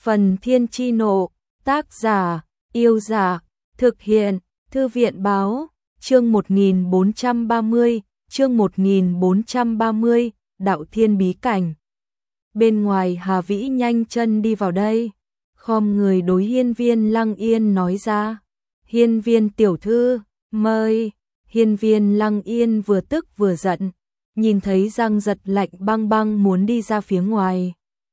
Phần Thiên Chi Nộ, tác giả, Yêu Giả, thực hiện, Thư viện Báo, chương 1430, Đạo Thiên Bí Cảnh. Bên ngoài Hà Vĩ nhanh chân đi vào đây, khom người đối Hiên Viên Lăng Yên nói ra, Hiên Viên tiểu thư, mời. Hiên Viên Lăng Yên vừa tức vừa giận, nhìn thấy Giang Giật lạnh băng băng muốn đi ra phía ngoài.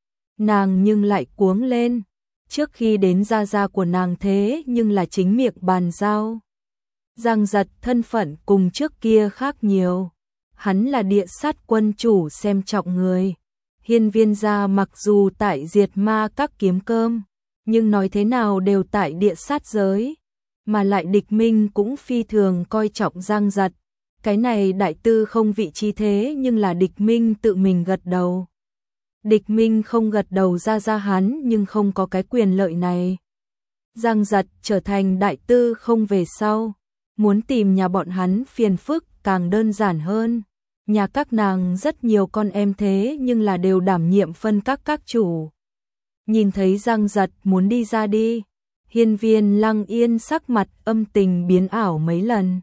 Nàng nhưng lại cuống lên, trước khi đến gia gia của nàng thế nhưng là chính miệng bàn giao. Giang Giật thân phận cùng trước kia khác nhiều, hắn là địa sát quân chủ xem trọng người. Hiên Viên gia mặc dù tại diệt ma các kiếm cơm, nhưng nói thế nào đều tại địa sát giới, mà lại địch minh cũng phi thường coi trọng Giang Giật. Cái này đại tư không vị trí thế nhưng là địch minh tự mình gật đầu. Địch minh không gật đầu ra hắn nhưng không có cái quyền lợi này. Giang Giật trở thành đại tư không về sau, muốn tìm nhà bọn hắn phiền phức càng đơn giản hơn. Nhà các nàng rất nhiều con em thế nhưng là đều đảm nhiệm phân các chủ. Nhìn thấy Giang Giật muốn đi ra đi, Hiên Viên Lăng Yên sắc mặt âm tình biến ảo mấy lần.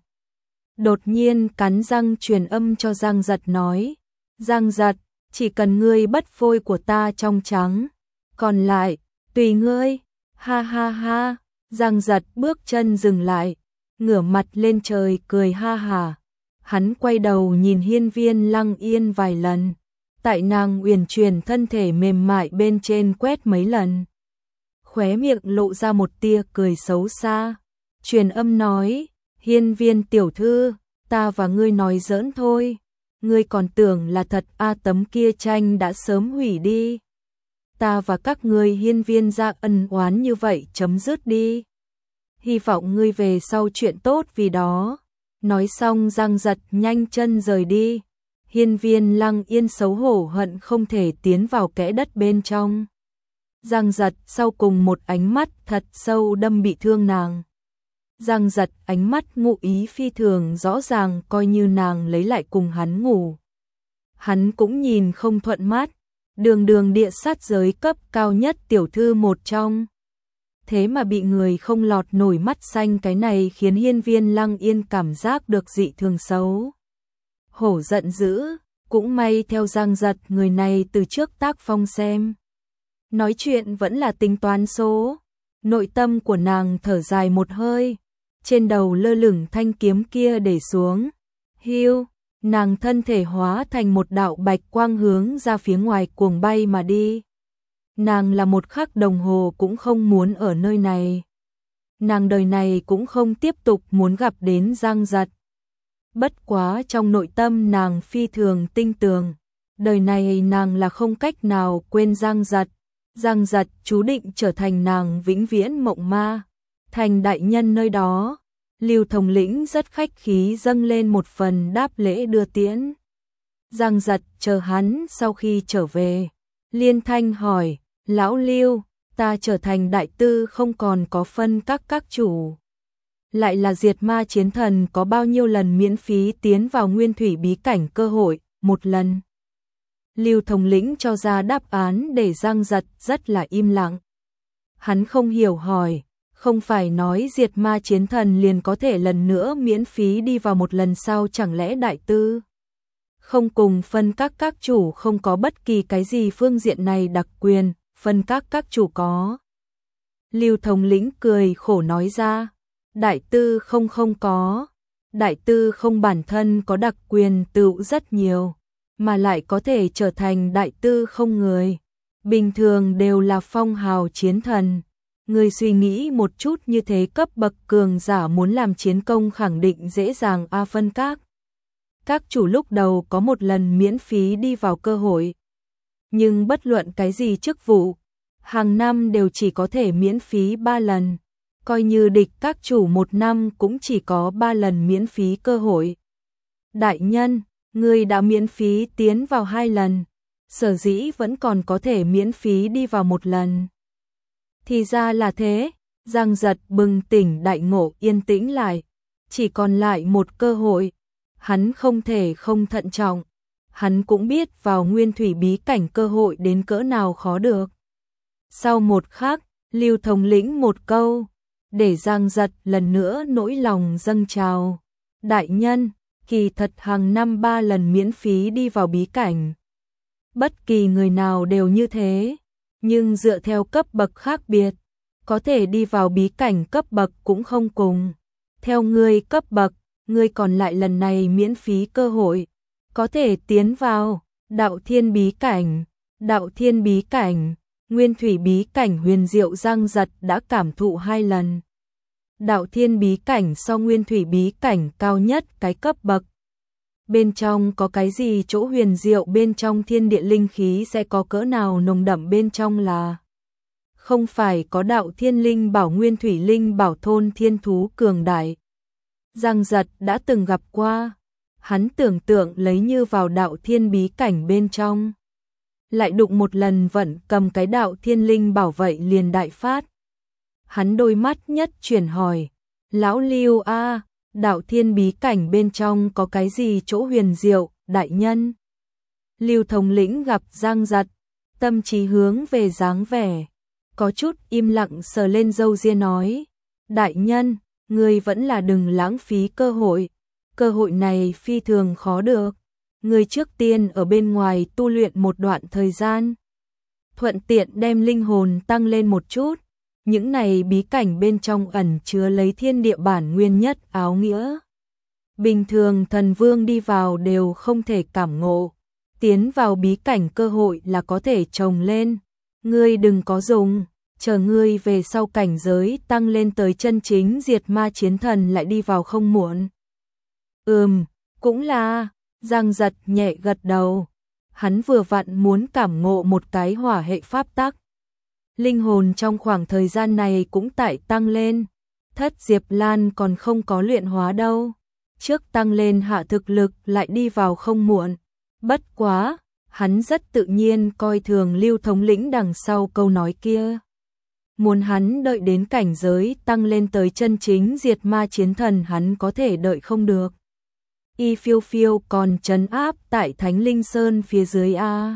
Đột nhiên cắn răng truyền âm cho Giang Giật nói, Giang Giật, chỉ cần ngươi bất phôi của ta trong trắng, còn lại, tùy ngươi, ha ha ha. Giang Giật bước chân dừng lại, ngửa mặt lên trời cười ha hà. Hắn quay đầu nhìn Hiên Viên Lăng Yên vài lần, tại nàng uyển chuyển thân thể mềm mại bên trên quét mấy lần. Khóe miệng lộ ra một tia cười xấu xa, truyền âm nói, Hiên Viên tiểu thư, ta và ngươi nói giỡn thôi, ngươi còn tưởng là thật tấm kia tranh đã sớm hủy đi. Ta và các ngươi Hiên Viên gia ân oán như vậy chấm dứt đi. Hy vọng ngươi về sau chuyện tốt vì đó. Nói xong Giang Giật nhanh chân rời đi. Hiên Viên Lăng Yên xấu hổ hận không thể tiến vào kẽ đất bên trong. Giang Giật sau cùng một ánh mắt thật sâu đâm bị thương nàng. Giang Giật ánh mắt ngụ ý phi thường rõ ràng, coi như nàng lấy lại cùng hắn ngủ. Hắn cũng nhìn không thuận mắt, đường địa sát giới cấp cao nhất tiểu thư một trong. Thế mà bị người không lọt nổi mắt xanh, cái này khiến Hiên Viên Lăng Yên cảm giác được dị thường xấu. Hổ giận dữ, cũng may theo Giang Giật người này từ trước tác phong xem. Nói chuyện vẫn là tính toán số. Nội tâm của nàng thở dài một hơi, trên đầu lơ lửng thanh kiếm kia để xuống. Hiu, nàng thân thể hóa thành một đạo bạch quang hướng ra phía ngoài cuồng bay mà đi. Nàng là một khắc đồng hồ cũng không muốn ở nơi này. Nàng đời này cũng không tiếp tục muốn gặp đến Giang Giật. Bất quá trong nội tâm nàng phi thường tinh tường, đời này nàng là không cách nào quên Giang Giật. Giang Giật chú định trở thành nàng vĩnh viễn mộng ma. Thành đại nhân nơi đó, Lưu thống lĩnh rất khách khí dâng lên một phần đáp lễ đưa tiễn. Giang Giật chờ hắn sau khi trở về, liên thanh hỏi, lão Lưu, ta trở thành đại tư không còn có phân các chủ. Lại là diệt ma chiến thần có bao nhiêu lần miễn phí tiến vào nguyên thủy bí cảnh cơ hội, một lần. Lưu thống lĩnh cho ra đáp án để Giang Giật rất là im lặng. Hắn không hiểu hỏi, không phải nói diệt ma chiến thần liền có thể lần nữa miễn phí đi vào một lần sau, chẳng lẽ đại tư không cùng phân các chủ không có bất kỳ cái gì phương diện này đặc quyền, phân các chủ có. Lưu thống lĩnh cười khổ nói ra, đại tư không có. Đại tư không bản thân có đặc quyền tựu rất nhiều, mà lại có thể trở thành đại tư không người. Bình thường đều là phong hào chiến thần. Người suy nghĩ một chút, như thế cấp bậc cường giả muốn làm chiến công khẳng định dễ dàng phân các chủ lúc đầu có một lần miễn phí đi vào cơ hội. Nhưng bất luận cái gì chức vụ, hàng năm đều chỉ có thể miễn phí 3 lần. Coi như địch các chủ một năm cũng chỉ có 3 lần miễn phí cơ hội. Đại nhân, người đã miễn phí tiến vào 2 lần, sở dĩ vẫn còn có thể miễn phí đi vào 1 lần. Thì ra là thế. Giang Giật bừng tỉnh đại ngộ, yên tĩnh lại, chỉ còn lại một cơ hội. Hắn không thể không thận trọng. Hắn cũng biết vào nguyên thủy bí cảnh cơ hội đến cỡ nào khó được. Sau một khắc, Lưu thống lĩnh một câu, để Giang Giật lần nữa nỗi lòng dâng trào. Đại nhân, kỳ thật hàng năm 3 lần miễn phí đi vào bí cảnh. Bất kỳ người nào đều như thế, nhưng dựa theo cấp bậc khác biệt, có thể đi vào bí cảnh cấp bậc cũng không cùng. Theo ngươi cấp bậc, ngươi còn lại lần này miễn phí cơ hội, có thể tiến vào Đạo Thiên bí cảnh. Đạo Thiên bí cảnh, Nguyên Thủy bí cảnh huyền diệu Giang Giật đã cảm thụ 2 lần. Đạo Thiên bí cảnh so Nguyên Thủy bí cảnh cao nhất cái cấp bậc. Bên trong có cái gì chỗ huyền diệu, bên trong thiên địa linh khí sẽ có cỡ nào nồng đậm, bên trong là không phải có Đạo Thiên linh bảo Nguyên Thủy linh bảo thôn thiên thú cường đại. Giang Giật đã từng gặp qua, hắn tưởng tượng lấy như vào Đạo Thiên bí cảnh bên trong, lại đụng một lần vận cầm cái Đạo Thiên linh bảo vậy liền đại phát. Hắn đôi mắt nhất chuyển hỏi, lão Lưu a, Đạo Thiên bí cảnh bên trong có cái gì chỗ huyền diệu, đại nhân? Lưu thống lĩnh gặp Giang Giật, tâm trí hướng về dáng vẻ, có chút im lặng sờ lên râu ria nói, đại nhân, ngươi vẫn là đừng lãng phí cơ hội này phi thường khó được. Ngươi trước tiên ở bên ngoài tu luyện một đoạn thời gian, thuận tiện đem linh hồn tăng lên một chút. Những này bí cảnh bên trong ẩn chứa lấy thiên địa bản nguyên nhất áo nghĩa. Bình thường thần vương đi vào đều không thể cảm ngộ, tiến vào bí cảnh cơ hội là có thể trồng lên. Ngươi đừng có dùng, chờ ngươi về sau cảnh giới tăng lên tới chân chính diệt ma chiến thần lại đi vào không muộn. Cũng là, Giang Giật nhẹ gật đầu. Hắn vừa vặn muốn cảm ngộ một cái hỏa hệ pháp tắc. Linh hồn trong khoảng thời gian này cũng tại tăng lên. Thất Diệp Lan còn không có luyện hóa đâu. Trước tăng lên hạ thực lực lại đi vào không muộn. Bất quá, hắn rất tự nhiên coi thường Lưu thống lĩnh đằng sau câu nói kia. Muốn hắn đợi đến cảnh giới tăng lên tới chân chính diệt ma chiến thần hắn có thể đợi không được. Y phiêu phiêu còn trấn áp tại Thánh Linh Sơn phía dưới a.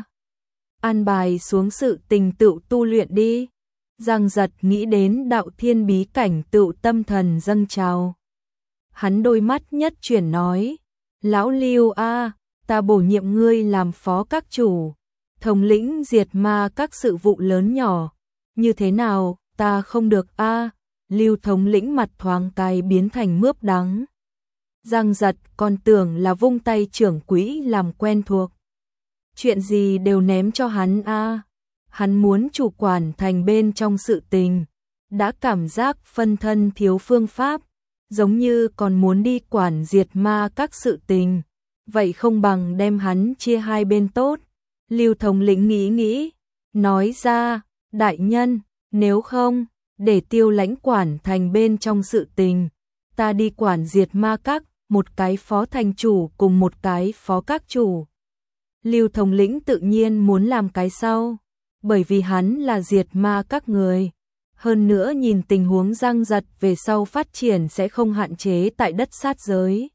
An bài xuống sự tình tựu tu luyện đi. Giang Giật nghĩ đến Đạo Thiên bí cảnh tựu tâm thần dâng trào. Hắn đôi mắt nhất chuyển nói, lão Lưu a, ta bổ nhiệm ngươi làm phó các chủ, thống lĩnh diệt ma các sự vụ lớn nhỏ. Như thế nào, ta không được a. Lưu thống lĩnh mặt thoáng cái biến thành mướp đắng. Giang Giật còn tưởng là vung tay trưởng quỹ làm quen thuộc. Chuyện gì đều ném cho hắn a. Hắn muốn chủ quản thành bên trong sự tình, đã cảm giác phân thân thiếu phương pháp, giống như còn muốn đi quản diệt ma các sự tình, vậy không bằng đem hắn chia hai bên tốt. Lưu thống lĩnh nghĩ, nói ra, đại nhân, nếu không, để Tiêu lãnh quản thành bên trong sự tình, ta đi quản diệt ma các, một cái phó thành chủ cùng một cái phó các chủ. Lưu thống lĩnh tự nhiên muốn làm cái sau, bởi vì hắn là diệt ma các người. Hơn nữa nhìn tình huống Giang Giật về sau phát triển sẽ không hạn chế tại đất sát giới.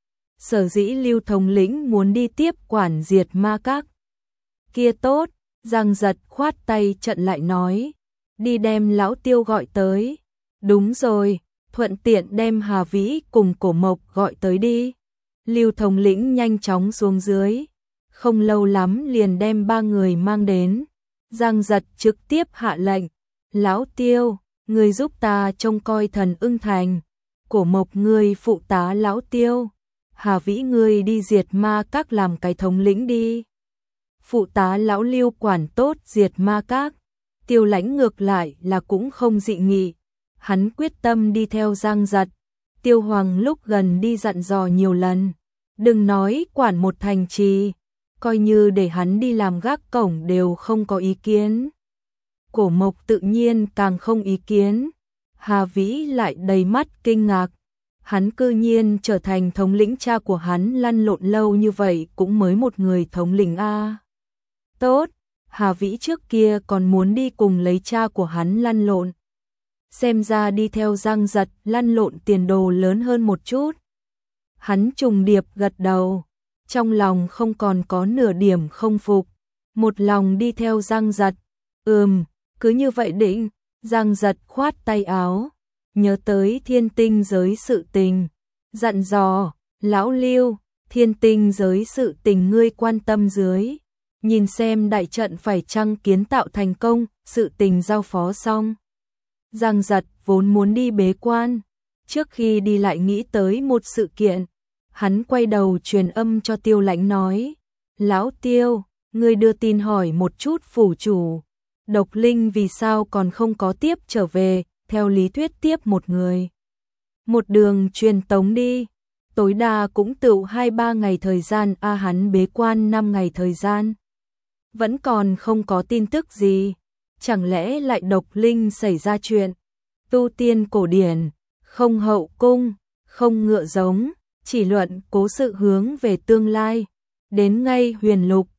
Sở dĩ Lưu thống lĩnh muốn đi tiếp quản diệt ma các. Kia tốt, Giang Giật khoát tay trận lại nói, đi đem lão Tiêu gọi tới. Đúng rồi, thuận tiện đem Hà Vĩ cùng Cổ Mộc gọi tới đi. Lưu thống lĩnh nhanh chóng xuống dưới, không lâu lắm liền đem 3 người mang đến. Giang Giật trực tiếp hạ lệnh, lão Tiêu, ngươi giúp ta trông coi Thần Ưng Thành, Cổ Mộc ngươi phụ tá lão Tiêu, Hà Vĩ ngươi đi diệt ma các làm cái thống lĩnh đi. Phụ tá lão Lưu quản tốt diệt ma các. Tiêu lãnh ngược lại là cũng không dị nghị, hắn quyết tâm đi theo Giang Giật. Tiêu Hoàng lúc gần đi dặn dò nhiều lần, đừng nói quản một thành trì, coi như để hắn đi làm gác cổng đều không có ý kiến. Cổ Mộc tự nhiên càng không ý kiến. Hà Vĩ lại đầy mắt kinh ngạc, hắn cư nhiên trở thành thống lĩnh, cha của hắn lăn lộn lâu như vậy cũng mới một người thống lĩnh a. Tốt, Hà Vĩ trước kia còn muốn đi cùng lấy cha của hắn lăn lộn. Xem ra đi theo Giang Giật lăn lộn tiền đồ lớn hơn một chút. Hắn trùng điệp gật đầu, trong lòng không còn có nửa điểm không phục, một lòng đi theo Giang Giật. cứ như vậy định, Giang Giật khoát tay áo, nhớ tới thiên tinh giới sự tình, dặn dò, lão Lưu, thiên tinh giới sự tình ngươi quan tâm dưới, nhìn xem đại trận phải chăng kiến tạo thành công, sự tình giao phó xong. Giang Giật vốn muốn đi bế quan, trước khi đi lại nghĩ tới một sự kiện, hắn quay đầu truyền âm cho Tiêu Lãnh nói, lão Tiêu, ngươi đưa tin hỏi một chút phủ chủ, Độc Linh vì sao còn không có tiếp trở về, theo lý thuyết tiếp một người. Một đường truyền tống đi, tối đa cũng tựu 2-3 ngày thời gian, hắn bế quan 5 ngày thời gian. Vẫn còn không có tin tức gì, chẳng lẽ lại Độc Linh xảy ra chuyện, tu tiên cổ điển, không hậu cung, không ngựa giống, chỉ luận cố sự hướng về tương lai, đến ngay huyền lục,